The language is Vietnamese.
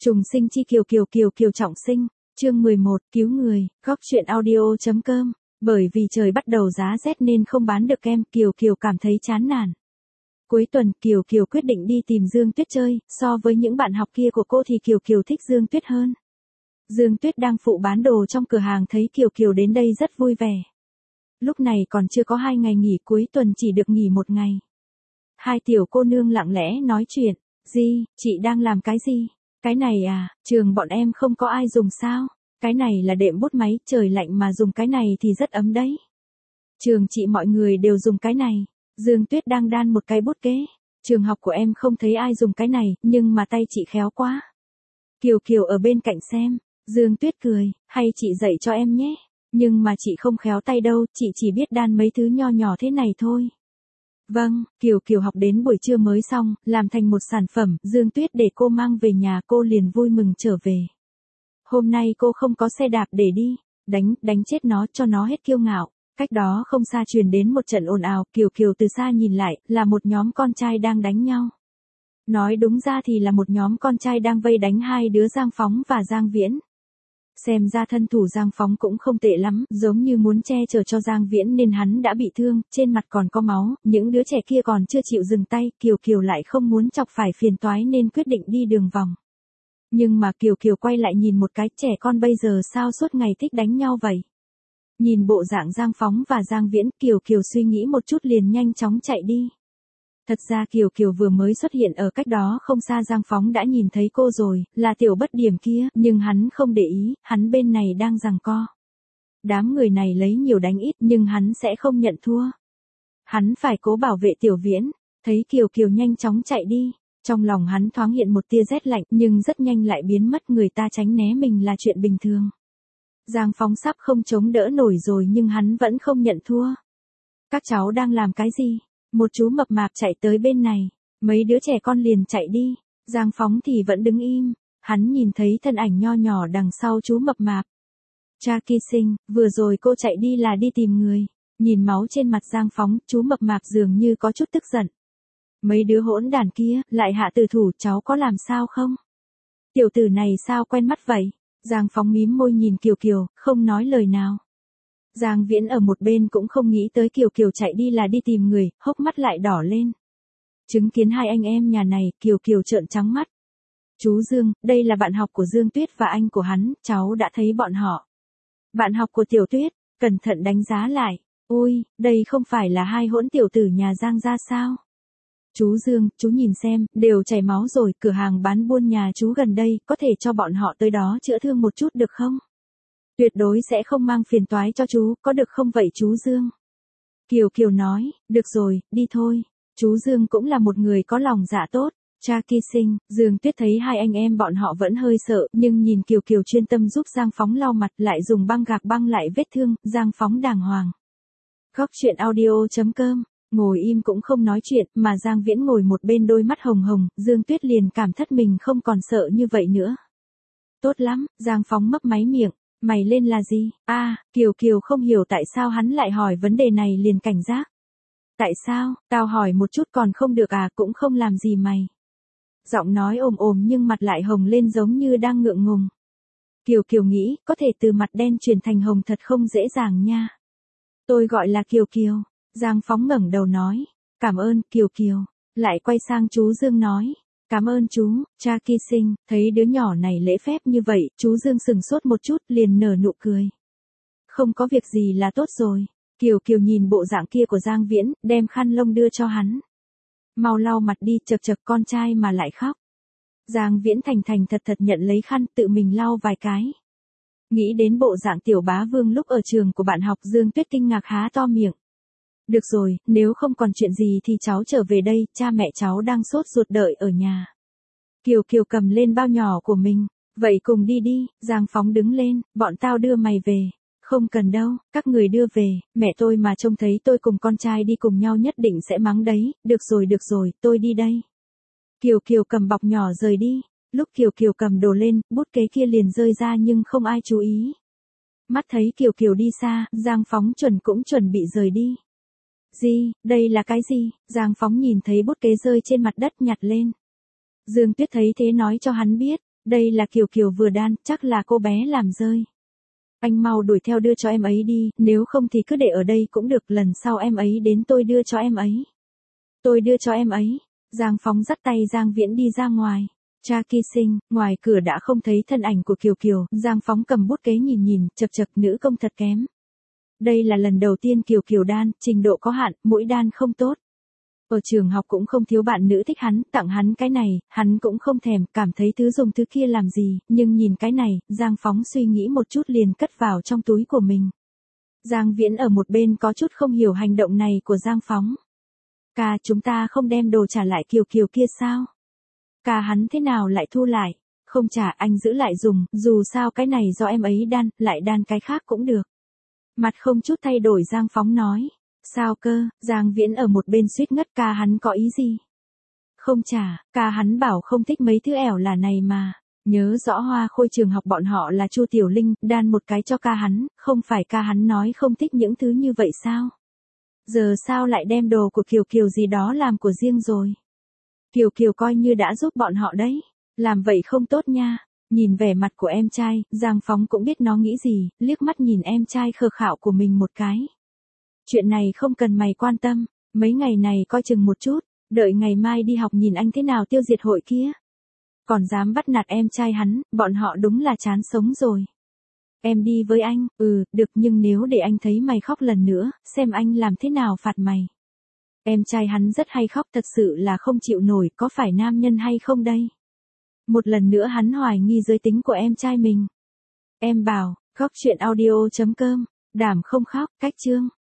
Trùng sinh chi Kiều trọng sinh, chương 11, cứu người, góc chuyện audio.com. Bởi vì trời bắt đầu giá rét nên không bán được kem, Kiều cảm thấy chán nản. Cuối tuần, Kiều quyết định đi tìm Dương Tuyết chơi, so với những bạn học kia của cô thì Kiều thích Dương Tuyết hơn. Dương Tuyết đang phụ bán đồ trong cửa hàng thấy Kiều đến đây rất vui vẻ. Lúc này còn chưa có 2 ngày nghỉ, cuối tuần chỉ được nghỉ 1 ngày. Hai tiểu cô nương lặng lẽ nói chuyện, "Gì, chị đang làm cái gì? Cái này à, trường bọn em không có ai dùng sao? Cái này là đệm bút máy, trời lạnh mà dùng cái này thì rất ấm đấy. Trường chị mọi người đều dùng cái này." Dương Tuyết đang đan một cái bút kế. "Trường học của em không thấy ai dùng cái này, nhưng mà tay chị khéo quá." Kiều ở bên cạnh xem. Dương Tuyết cười, "Hay chị dạy cho em nhé. Nhưng mà chị không khéo tay đâu, chị chỉ biết đan mấy thứ nho nhỏ thế này thôi." "Vâng." Kiều học đến buổi trưa mới xong, làm thành một sản phẩm, Dương Tuyết để cô mang về nhà, cô liền vui mừng trở về. Hôm nay cô không có xe đạp để đi, đánh chết nó cho nó hết kiêu ngạo. Cách đó không xa truyền đến một trận ồn ào, Kiều từ xa nhìn lại, là một nhóm con trai đang đánh nhau. Nói đúng ra thì là một nhóm con trai đang vây đánh hai đứa Giang Phóng và Giang Viễn. Xem ra thân thủ Giang Phóng cũng không tệ lắm, giống như muốn che chở cho Giang Viễn nên hắn đã bị thương, trên mặt còn có máu, những đứa trẻ kia còn chưa chịu dừng tay, Kiều lại không muốn chọc phải phiền toái nên quyết định đi đường vòng. Nhưng mà Kiều quay lại nhìn một cái, trẻ con bây giờ sao suốt ngày thích đánh nhau vậy? Nhìn bộ dạng Giang Phóng và Giang Viễn, Kiều suy nghĩ một chút liền nhanh chóng chạy đi. Thật ra Kiều vừa mới xuất hiện ở cách đó không xa, Giang Phóng đã nhìn thấy cô rồi, là tiểu bất điểm kia, nhưng hắn không để ý, hắn bên này đang giằng co. Đám người này lấy nhiều đánh ít nhưng hắn sẽ không nhận thua. Hắn phải cố bảo vệ Tiểu Viễn. Thấy Kiều nhanh chóng chạy đi, trong lòng hắn thoáng hiện một tia rét lạnh nhưng rất nhanh lại biến mất, người ta tránh né mình là chuyện bình thường. Giang Phóng sắp không chống đỡ nổi rồi nhưng hắn vẫn không nhận thua. "Các cháu đang làm cái gì?" Một chú mập mạp chạy tới bên này, mấy đứa trẻ con liền chạy đi, Giang Phóng thì vẫn đứng im, hắn nhìn thấy thân ảnh nho nhỏ đằng sau chú mập mạp. "Cha Kỳ Sinh, vừa rồi cô chạy đi là đi tìm người." Nhìn máu trên mặt Giang Phóng, chú mập mạp dường như có chút tức giận. "Mấy đứa hỗn đản kia, lại hạ tử thủ, cháu có làm sao không? Tiểu tử này sao quen mắt vậy?" Giang Phóng mím môi nhìn Kiều, không nói lời nào. Giang Viễn ở một bên cũng không nghĩ tới Kiều chạy đi là đi tìm người, hốc mắt lại đỏ lên. Chứng kiến hai anh em nhà này, Kiều trợn trắng mắt. "Chú Dương, đây là bạn học của Dương Tuyết và anh của hắn, cháu đã thấy bọn họ." "Bạn học của Tiểu Tuyết?" Cẩn thận đánh giá lại. "Ôi, đây không phải là hai hỗn tiểu tử nhà Giang gia sao? Chú Dương, chú nhìn xem, đều chảy máu rồi, cửa hàng bán buôn nhà chú gần đây, có thể cho bọn họ tới đó chữa thương một chút được không? Tuyệt đối sẽ không mang phiền toái cho chú, có được không vậy chú Dương?" Kiều nói, "Được rồi, đi thôi." Chú Dương cũng là một người có lòng dạ tốt. "Cha Kỳ Sinh." Dương Tuyết thấy hai anh em bọn họ vẫn hơi sợ, nhưng nhìn Kiều chuyên tâm giúp Giang Phóng lau mặt, lại dùng băng gạc băng lại vết thương, Giang Phóng đàng hoàng. Góc chuyện audio.com. Ngồi im cũng không nói chuyện, mà Giang Viễn ngồi một bên đôi mắt hồng hồng, Dương Tuyết liền cảm thất mình không còn sợ như vậy nữa. "Tốt lắm." Giang Phóng mấp máy miệng. "Mày lên là gì?" Kiều không hiểu tại sao hắn lại hỏi vấn đề này liền cảnh giác. "Tại sao, tao hỏi một chút còn không được à, cũng không làm gì mày." Giọng nói ồm nhưng mặt lại hồng lên giống như đang ngượng ngùng. Kiều nghĩ, có thể từ mặt đen chuyển thành hồng thật không dễ dàng nha. "Tôi gọi là Kiều." Giang Phóng ngẩng đầu nói. "Cảm ơn, Kiều." Lại quay sang chú Dương nói. "Cảm ơn chú, cha Kỳ Sinh." Thấy đứa nhỏ này lễ phép như vậy, chú Dương sừng sốt một chút, liền nở nụ cười. "Không có việc gì là tốt rồi." Kiều nhìn bộ dạng kia của Giang Viễn, đem khăn lông đưa cho hắn. "Mau lau mặt đi, chật con trai mà lại khóc." Giang Viễn thành thật nhận lấy khăn, tự mình lau vài cái. Nghĩ đến bộ dạng tiểu bá vương lúc ở trường của bạn học, Dương Tuyết kinh ngạc há to miệng. "Được rồi, nếu không còn chuyện gì thì cháu trở về đây, cha mẹ cháu đang sốt ruột đợi ở nhà." Kiều cầm lên bao nhỏ của mình. "Vậy cùng đi đi." Giang Phóng đứng lên. "Bọn tao đưa mày về." "Không cần đâu, các người đưa về, mẹ tôi mà trông thấy tôi cùng con trai đi cùng nhau nhất định sẽ mắng đấy." Được rồi, tôi đi đây." Kiều cầm bọc nhỏ rời đi. Lúc Kiều cầm đồ lên, bút kế kia liền rơi ra nhưng không ai chú ý. Mắt thấy Kiều đi xa, Giang Phóng cũng chuẩn bị rời đi. "Gì, đây là cái gì?" Giang Phóng nhìn thấy bút kế rơi trên mặt đất nhặt lên. Dương Tuyết thấy thế nói cho hắn biết. Đây là Kiều Kiều vừa đan, chắc là cô bé làm rơi. Anh mau đuổi theo đưa cho em ấy đi, nếu không thì cứ để ở đây cũng được, lần sau em ấy đến tôi đưa cho em ấy. Tôi đưa cho em ấy. Giang Phóng dắt tay Giang Viễn đi ra ngoài. Cha Kỳ Sinh, ngoài cửa đã không thấy thân ảnh của Kiều Kiều, Giang Phóng cầm bút kế nhìn, chật chật, nữ công thật kém. Đây là lần đầu tiên Kiều Kiều đan, trình độ có hạn, mũi đan không tốt. Ở trường học cũng không thiếu bạn nữ thích hắn, tặng hắn cái này, hắn cũng không thèm, cảm thấy thứ dùng thứ kia làm gì, nhưng nhìn cái này, Giang Phóng suy nghĩ một chút liền cất vào trong túi của mình. Giang Viễn ở một bên có chút không hiểu hành động này của Giang Phóng. Ca, chúng ta không đem đồ trả lại Kiều Kiều kia sao? Ca, hắn thế nào lại thu lại? Không trả, anh giữ lại dùng, dù sao cái này do em ấy đan, lại đan cái khác cũng được. Mặt không chút thay đổi Giang Phóng nói. Sao cơ? Giang Viễn ở một bên suýt ngất, ca hắn có ý gì? Không trả, ca hắn bảo không thích mấy thứ ẻo là này mà. Nhớ rõ Hoa Khôi trường học bọn họ là Chu Tiểu Linh, đan một cái cho ca hắn, không phải ca hắn nói không thích những thứ như vậy sao? Giờ sao lại đem đồ của Kiều Kiều gì đó làm của riêng rồi? Kiều Kiều coi như đã giúp bọn họ đấy. Làm vậy không tốt nha. Nhìn vẻ mặt của em trai, Giang Phóng cũng biết nó nghĩ gì, liếc mắt nhìn em trai khờ khạo của mình một cái. Chuyện này không cần mày quan tâm, mấy ngày này coi chừng một chút, đợi ngày mai đi học nhìn anh thế nào tiêu diệt hội kia. Còn dám bắt nạt em trai hắn, bọn họ đúng là chán sống rồi. Em đi với anh, được, nhưng nếu để anh thấy mày khóc lần nữa, xem anh làm thế nào phạt mày. Em trai hắn rất hay khóc, thật sự là không chịu nổi, có phải nam nhân hay không đây? Một lần nữa hắn hoài nghi giới tính của em trai mình. Em bảo, góc chuyện audio.com, đảm không khóc, cách chương.